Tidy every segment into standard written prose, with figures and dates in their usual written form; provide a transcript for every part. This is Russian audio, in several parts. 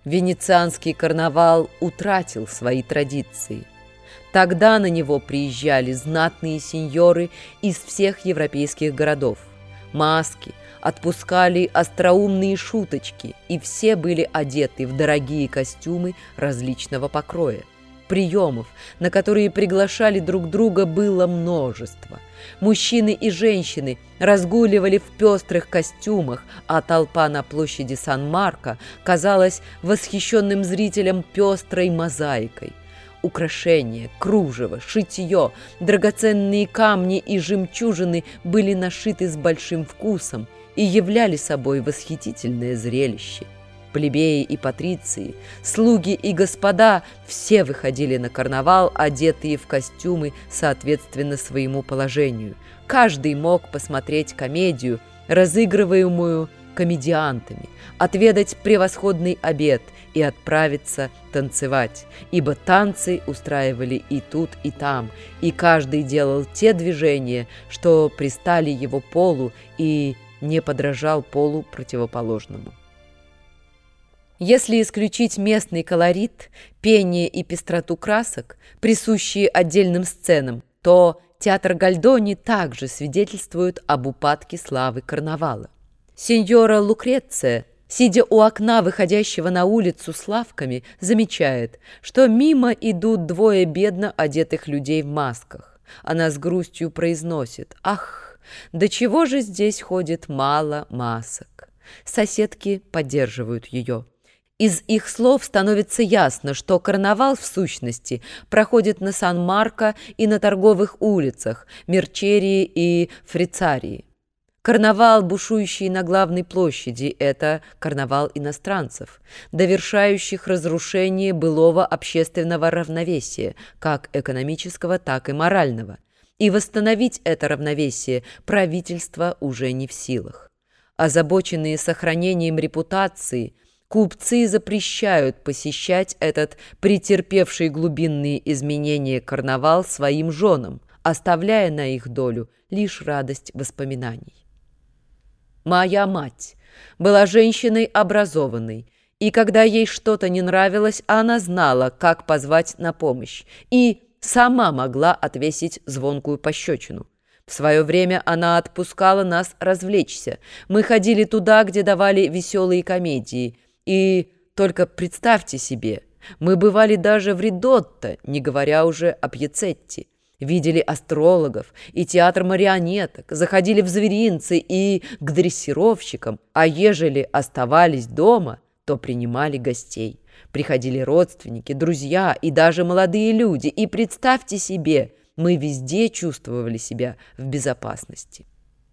Венецианский карнавал утратил свои традиции. Тогда на него приезжали знатные сеньоры из всех европейских городов. Маски, отпускали остроумные шуточки, и все были одеты в дорогие костюмы различного покроя. Приемов, на которые приглашали друг друга, было множество. Мужчины и женщины разгуливали в пестрых костюмах, а толпа на площади Сан-Марко казалась восхищенным зрителям пестрой мозаикой. Украшения, кружево, шитье, драгоценные камни и жемчужины были нашиты с большим вкусом и являли собой восхитительное зрелище. Плебеи и патриции, слуги и господа – все выходили на карнавал, одетые в костюмы соответственно своему положению. Каждый мог посмотреть комедию, разыгрываемую комедиантами, отведать превосходный обед и отправиться танцевать, ибо танцы устраивали и тут, и там, и каждый делал те движения, что пристали его полу и не подражал полу противоположному. Если исключить местный колорит, пение и пестроту красок, присущие отдельным сценам, то театр Гальдони также свидетельствует об упадке славы карнавала. Сеньора Лукреция, сидя у окна, выходящего на улицу с лавками, замечает, что мимо идут двое бедно одетых людей в масках. Она с грустью произносит: «Ах, до чего же здесь ходит мало масок?» Соседки поддерживают ее. Из их слов становится ясно, что карнавал в сущности проходит на Сан-Марко и на торговых улицах Мерчерии и Фрицарии. Карнавал, бушующий на главной площади, это карнавал иностранцев, довершающих разрушение былого общественного равновесия, как экономического, так и морального. И восстановить это равновесие правительство уже не в силах. Озабоченные сохранением репутации, купцы запрещают посещать этот претерпевший глубинные изменения карнавал своим женам, оставляя на их долю лишь радость воспоминаний. Моя мать была женщиной образованной, и когда ей что-то не нравилось, она знала, как позвать на помощь, и сама могла отвесить звонкую пощечину. В свое время она отпускала нас развлечься. Мы ходили туда, где давали веселые комедии, и только представьте себе, мы бывали даже в Ридотто, не говоря уже о Пьяцетти. Видели астрологов и театр марионеток, заходили в зверинцы и к дрессировщикам, а ежели оставались дома, то принимали гостей. Приходили родственники, друзья и даже молодые люди, и представьте себе, мы везде чувствовали себя в безопасности.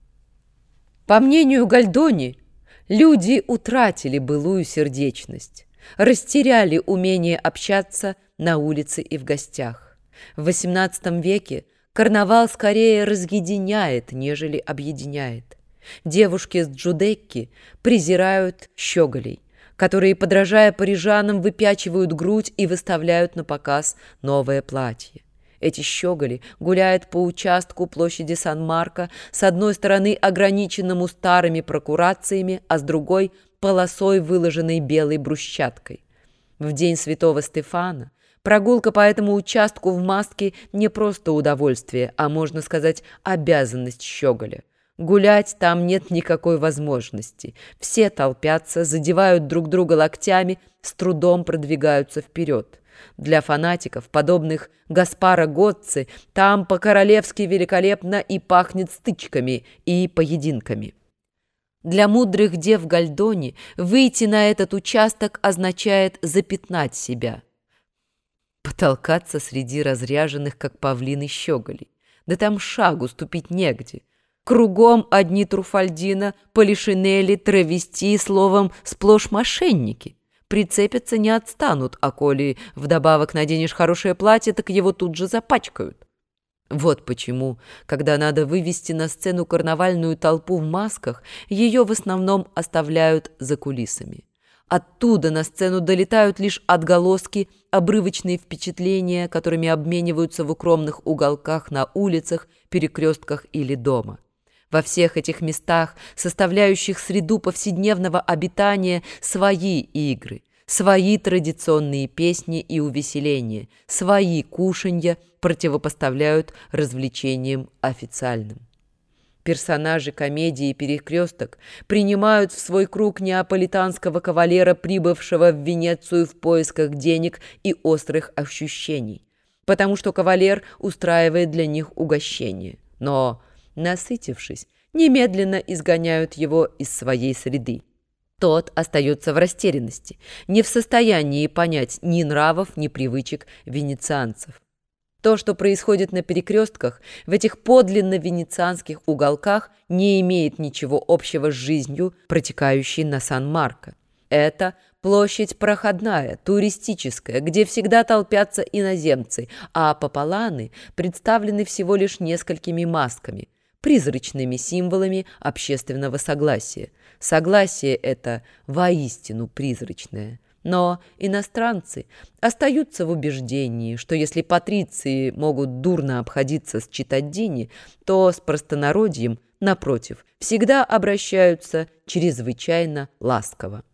По мнению Гальдони, люди утратили былую сердечность, растеряли умение общаться на улице и в гостях. В XVIII веке карнавал скорее разъединяет, нежели объединяет. Девушки с Джудекки презирают щеголей, которые, подражая парижанам, выпячивают грудь и выставляют на показ новое платье. Эти щеголи гуляют по участку площади Сан-Марко, с одной стороны ограниченному старыми прокурациями, а с другой – полосой, выложенной белой брусчаткой. В день Святого Стефана прогулка по этому участку в маске не просто удовольствие, а, можно сказать, обязанность щеголя. Гулять там нет никакой возможности. Все толпятся, задевают друг друга локтями, с трудом продвигаются вперед. Для фанатиков, подобных Гаспаро Гоцци, там по-королевски великолепно и пахнет стычками и поединками. Для мудрых дев Гальдони выйти на этот участок означает запятнать себя. Потолкаться среди разряженных, как павлины, щеголей. Да там шагу ступить негде. Кругом одни Труфальдино, Полишинелли, травести, словом, сплошь мошенники. Прицепятся, не отстанут, а коли вдобавок наденешь хорошее платье, так его тут же запачкают. Вот почему, когда надо вывести на сцену карнавальную толпу в масках, ее в основном оставляют за кулисами. Оттуда на сцену долетают лишь отголоски, обрывочные впечатления, которыми обмениваются в укромных уголках на улицах, перекрестках или дома. Во всех этих местах, составляющих среду повседневного обитания, свои игры, свои традиционные песни и увеселения, свои кушанья противопоставляют развлечениям официальным. Персонажи комедии «Перекресток» принимают в свой круг неаполитанского кавалера, прибывшего в Венецию в поисках денег и острых ощущений, потому что кавалер устраивает для них угощение. Но, насытившись, немедленно изгоняют его из своей среды. Тот остается в растерянности, не в состоянии понять ни нравов, ни привычек венецианцев. То, что происходит на перекрестках, в этих подлинно венецианских уголках, не имеет ничего общего с жизнью, протекающей на Сан-Марко. Это площадь проходная, туристическая, где всегда толпятся иноземцы, а пополаны представлены всего лишь несколькими масками, призрачными символами общественного согласия. Согласие это воистину призрачное. Но иностранцы остаются в убеждении, что если патриции могут дурно обходиться с читтадини, то с простонародьем, напротив, всегда обращаются чрезвычайно ласково.